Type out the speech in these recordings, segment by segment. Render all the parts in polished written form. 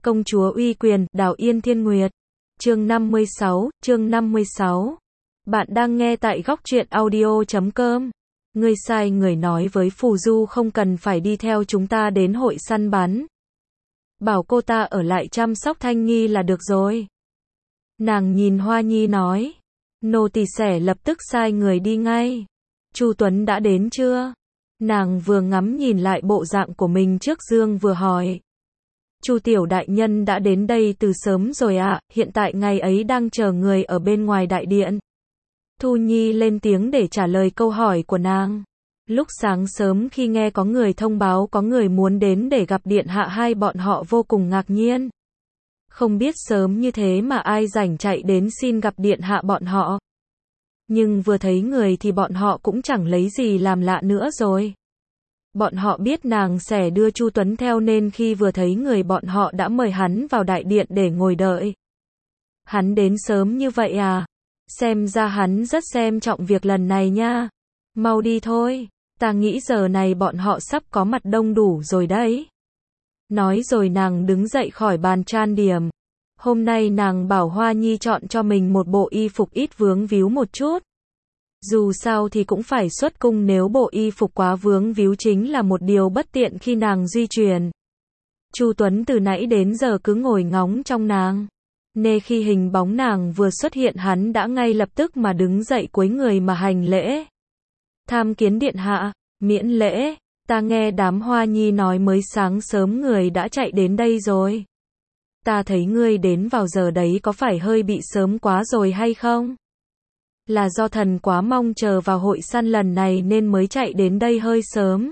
Công chúa uy quyền, Đào Yên Thiên Nguyệt. Chương 56. Bạn đang nghe tại góc truyện audio.com. Ngươi sai người nói với Phù Du không cần phải đi theo chúng ta đến hội săn bắn. Bảo cô ta ở lại chăm sóc Thanh Nhi là được rồi. Nàng nhìn Hoa Nhi nói. Nô tỳ sẽ lập tức sai người đi ngay. Chu Tuấn đã đến chưa? Nàng vừa ngắm nhìn lại bộ dạng của mình trước gương vừa hỏi. Chu tiểu đại nhân đã đến đây từ sớm rồi ạ, hiện tại ngài ấy đang chờ người ở bên ngoài đại điện. Thu Nhi lên tiếng để trả lời câu hỏi của nàng. Lúc sáng sớm khi nghe có người thông báo có người muốn đến để gặp điện hạ, hai bọn họ vô cùng ngạc nhiên. Không biết sớm như thế mà ai rảnh chạy đến xin gặp điện hạ bọn họ. Nhưng vừa thấy người thì bọn họ cũng chẳng lấy gì làm lạ nữa rồi. Bọn họ biết nàng sẽ đưa Chu Tuấn theo nên khi vừa thấy người bọn họ đã mời hắn vào đại điện để ngồi đợi. Hắn đến sớm như vậy à? Xem ra hắn rất xem trọng việc lần này nha. Mau đi thôi, ta nghĩ giờ này bọn họ sắp có mặt đông đủ rồi đấy. Nói rồi nàng đứng dậy khỏi bàn trang điểm. Hôm nay nàng bảo Hoa Nhi chọn cho mình một bộ y phục ít vướng víu một chút. Dù sao thì cũng phải xuất cung, nếu bộ y phục quá vướng víu chính là một điều bất tiện khi nàng di chuyển. Chu Tuấn từ nãy đến giờ cứ ngồi ngóng trong nàng. Nên khi hình bóng nàng vừa xuất hiện hắn đã ngay lập tức mà đứng dậy cúi người mà hành lễ. Tham kiến điện hạ, miễn lễ, ta nghe đám Hoa Nhi nói mới sáng sớm người đã chạy đến đây rồi. Ta thấy ngươi đến vào giờ đấy có phải hơi bị sớm quá rồi hay không? Là do thần quá mong chờ vào hội săn lần này nên mới chạy đến đây hơi sớm.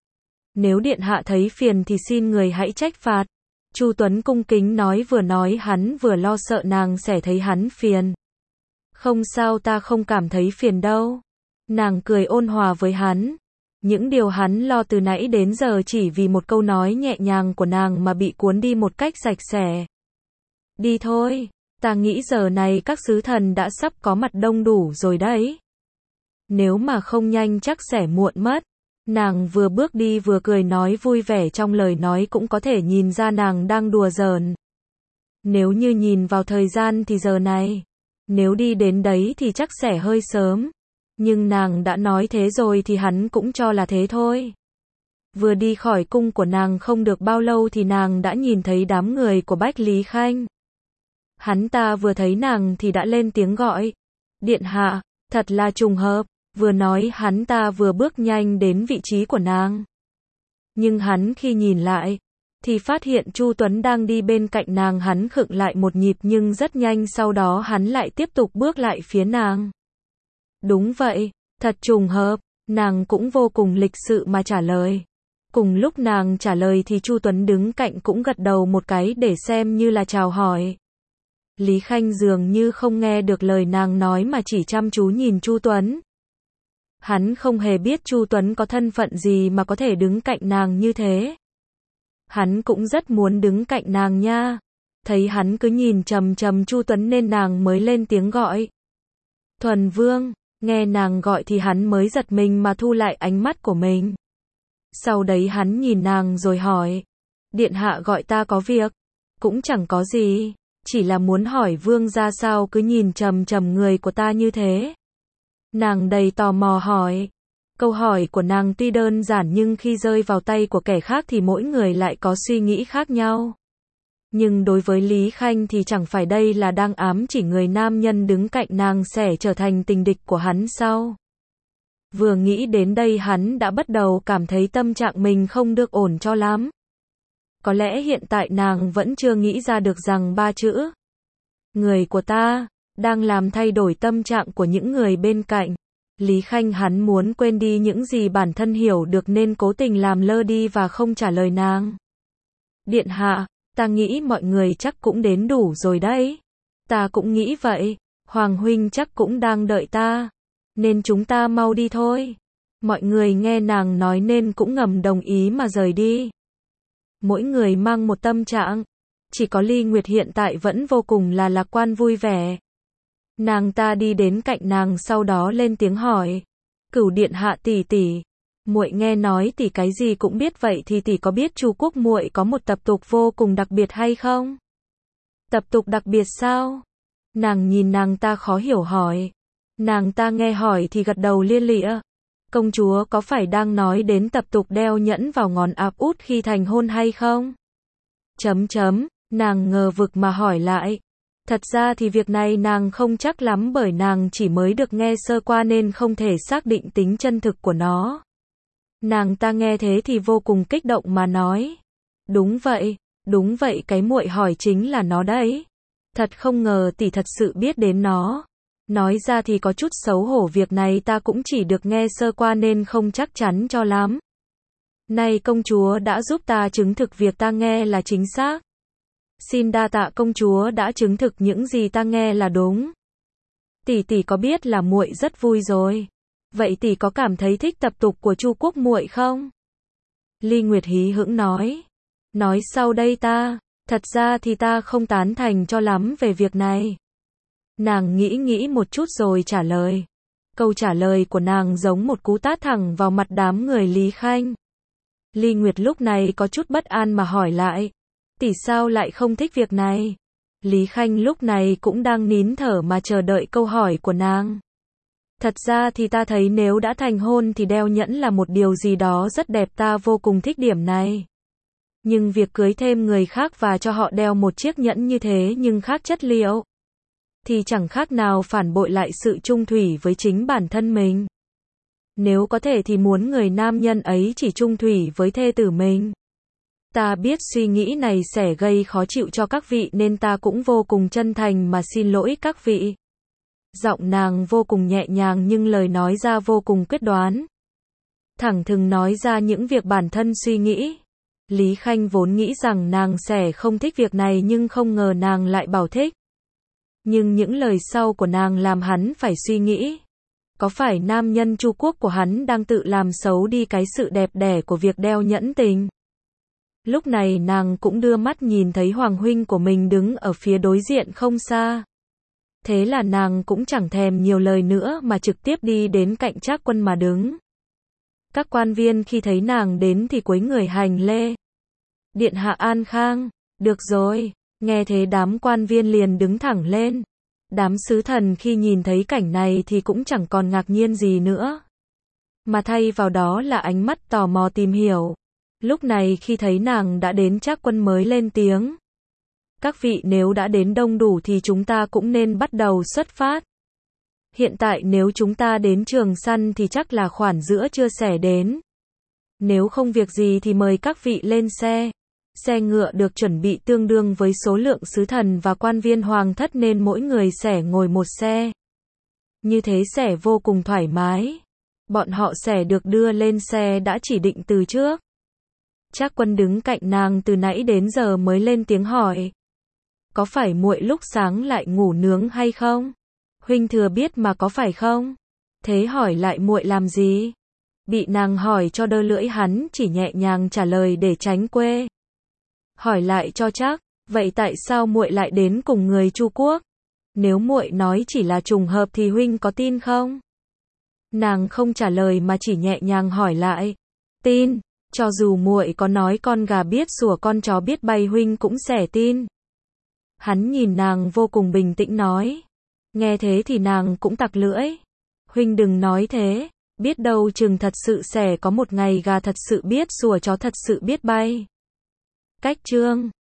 Nếu điện hạ thấy phiền thì xin người hãy trách phạt. Chu Tuấn cung kính nói hắn vừa lo sợ nàng sẽ thấy hắn phiền. Không sao, ta không cảm thấy phiền đâu. Nàng cười ôn hòa với hắn. Những điều hắn lo từ nãy đến giờ chỉ vì một câu nói nhẹ nhàng của nàng mà bị cuốn đi một cách sạch sẽ. Đi thôi. Ta nghĩ giờ này các sứ thần đã sắp có mặt đông đủ rồi đấy. Nếu mà không nhanh chắc sẽ muộn mất. Nàng vừa bước đi vừa cười nói vui vẻ, trong lời nói cũng có thể nhìn ra nàng đang đùa giỡn. Nếu như nhìn vào thời gian thì giờ này, nếu đi đến đấy thì chắc sẽ hơi sớm. Nhưng nàng đã nói thế rồi thì hắn cũng cho là thế thôi. Vừa đi khỏi cung của nàng không được bao lâu thì nàng đã nhìn thấy đám người của Bách Lý Khanh. Hắn ta vừa thấy nàng thì đã lên tiếng gọi. Điện hạ, thật là trùng hợp. Vừa nói hắn ta vừa bước nhanh đến vị trí của nàng. Nhưng hắn khi nhìn lại, thì phát hiện Chu Tuấn đang đi bên cạnh nàng, hắn khựng lại một nhịp nhưng rất nhanh sau đó hắn lại tiếp tục bước lại phía nàng. Đúng vậy, thật trùng hợp, nàng cũng vô cùng lịch sự mà trả lời. Cùng lúc nàng trả lời thì Chu Tuấn đứng cạnh cũng gật đầu một cái để xem như là chào hỏi. Lý Khanh dường như không nghe được lời nàng nói mà chỉ chăm chú nhìn Chu Tuấn. Hắn không hề biết Chu Tuấn có thân phận gì mà có thể đứng cạnh nàng như thế. Hắn cũng rất muốn đứng cạnh nàng nha. Thấy hắn cứ nhìn chằm chằm Chu Tuấn nên nàng mới lên tiếng gọi. Thuần Vương, nghe nàng gọi thì hắn mới giật mình mà thu lại ánh mắt của mình. Sau đấy hắn nhìn nàng rồi hỏi. Điện hạ gọi ta có việc? Cũng chẳng có gì. Chỉ là muốn hỏi vương ra sao cứ nhìn chằm chằm người của ta như thế. Nàng đầy tò mò hỏi. Câu hỏi của nàng tuy đơn giản nhưng khi rơi vào tay của kẻ khác thì mỗi người lại có suy nghĩ khác nhau. Nhưng đối với Lý Khanh thì chẳng phải đây là đang ám chỉ người nam nhân đứng cạnh nàng sẽ trở thành tình địch của hắn sao? Vừa nghĩ đến đây hắn đã bắt đầu cảm thấy tâm trạng mình không được ổn cho lắm. Có lẽ hiện tại nàng vẫn chưa nghĩ ra được rằng ba chữ người của ta đang làm thay đổi tâm trạng của những người bên cạnh. Lý Khanh hắn muốn quên đi những gì bản thân hiểu được nên cố tình làm lơ đi và không trả lời nàng. Điện hạ, ta nghĩ mọi người chắc cũng đến đủ rồi đấy. Ta cũng nghĩ vậy, Hoàng huynh chắc cũng đang đợi ta. Nên chúng ta mau đi thôi. Mọi người nghe nàng nói nên cũng ngầm đồng ý mà rời đi. Mỗi người mang một tâm trạng. Chỉ có Ly Nguyệt hiện tại vẫn vô cùng là lạc quan vui vẻ. Nàng ta đi đến cạnh nàng sau đó lên tiếng hỏi. Cửu điện hạ tỷ tỷ, Muội nghe nói tỷ cái gì cũng biết, vậy thì tỷ có biết Chu quốc muội có một tập tục vô cùng đặc biệt hay không? Tập tục đặc biệt sao? Nàng nhìn nàng ta khó hiểu hỏi. Nàng ta nghe hỏi thì gật đầu lia lịa. Công chúa có phải đang nói đến tập tục đeo nhẫn vào ngón áp út khi thành hôn hay không? Nàng ngờ vực mà hỏi lại. Thật ra thì việc này nàng không chắc lắm, bởi nàng chỉ mới được nghe sơ qua nên không thể xác định tính chân thực của nó. Nàng ta nghe thế thì vô cùng kích động mà nói. Đúng vậy, cái muội hỏi chính là nó đấy. Thật không ngờ tỷ thật sự biết đến nó. Nói ra thì có chút xấu hổ, việc này ta cũng chỉ được nghe sơ qua nên không chắc chắn cho lắm. Nay công chúa đã giúp ta chứng thực việc ta nghe là chính xác. Xin đa tạ công chúa đã chứng thực những gì ta nghe là đúng. Tỷ có biết là muội rất vui rồi. Vậy tỷ có cảm thấy thích tập tục của Chu quốc muội không? Ly Nguyệt hí hửng nói. Nói sau đây ta, thật ra thì ta không tán thành cho lắm về việc này. Nàng nghĩ một chút rồi trả lời. Câu trả lời của nàng giống một cú tát thẳng vào mặt đám người Lý Khanh. Ly Nguyệt lúc này có chút bất an mà hỏi lại. Tỷ sao lại không thích việc này? Lý Khanh lúc này cũng đang nín thở mà chờ đợi câu hỏi của nàng. Thật ra thì ta thấy nếu đã thành hôn thì đeo nhẫn là một điều gì đó rất đẹp, ta vô cùng thích điểm này. Nhưng việc cưới thêm người khác và cho họ đeo một chiếc nhẫn như thế nhưng khác chất liệu, thì chẳng khác nào phản bội lại sự chung thủy với chính bản thân mình. Nếu có thể thì muốn người nam nhân ấy chỉ chung thủy với thê tử mình. Ta biết suy nghĩ này sẽ gây khó chịu cho các vị nên ta cũng vô cùng chân thành mà xin lỗi các vị. Giọng nàng vô cùng nhẹ nhàng nhưng lời nói ra vô cùng quyết đoán. Thẳng thừng nói ra những việc bản thân suy nghĩ. Lý Khanh vốn nghĩ rằng nàng sẽ không thích việc này nhưng không ngờ nàng lại bảo thích. Nhưng những lời sau của nàng làm hắn phải suy nghĩ. Có phải nam nhân Chu quốc của hắn đang tự làm xấu đi cái sự đẹp đẽ của việc đeo nhẫn tình? Lúc này nàng cũng đưa mắt nhìn thấy Hoàng huynh của mình đứng ở phía đối diện không xa. Thế là nàng cũng chẳng thèm nhiều lời nữa mà trực tiếp đi đến cạnh Trác Quân mà đứng. Các quan viên khi thấy nàng đến thì cúi người hành lễ. Điện hạ an khang. Được rồi. Nghe thế đám quan viên liền đứng thẳng lên. Đám sứ thần khi nhìn thấy cảnh này thì cũng chẳng còn ngạc nhiên gì nữa, mà thay vào đó là ánh mắt tò mò tìm hiểu. Lúc này khi thấy nàng đã đến, Trác Quân mới lên tiếng. Các vị nếu đã đến đông đủ thì chúng ta cũng nên bắt đầu xuất phát. Hiện tại nếu chúng ta đến Trường Săn thì chắc là khoản giữa trưa sẽ đến. Nếu không việc gì thì mời các vị lên xe. Xe ngựa được chuẩn bị tương đương với số lượng sứ thần và quan viên hoàng thất nên mỗi người sẽ ngồi một xe. Như thế sẽ vô cùng thoải mái. Bọn họ sẽ được đưa lên xe đã chỉ định từ trước. Trác Quân đứng cạnh nàng từ nãy đến giờ mới lên tiếng hỏi. Có phải muội lúc sáng lại ngủ nướng hay không? Huynh thừa biết mà có phải không? Thế hỏi lại muội làm gì? Bị nàng hỏi cho đơ lưỡi, hắn chỉ nhẹ nhàng trả lời để tránh quê. Hỏi lại cho chắc, vậy tại sao muội lại đến cùng người Chu quốc? Nếu muội nói chỉ là trùng hợp thì huynh có tin không? Nàng không trả lời mà chỉ nhẹ nhàng hỏi lại. Tin, cho dù muội có nói con gà biết sủa con chó biết bay huynh cũng sẽ tin. Hắn nhìn nàng vô cùng bình tĩnh nói. Nghe thế thì nàng cũng tặc lưỡi. Huynh đừng nói thế, biết đâu chừng thật sự sẽ có một ngày gà thật sự biết sủa, chó thật sự biết bay. Cách chương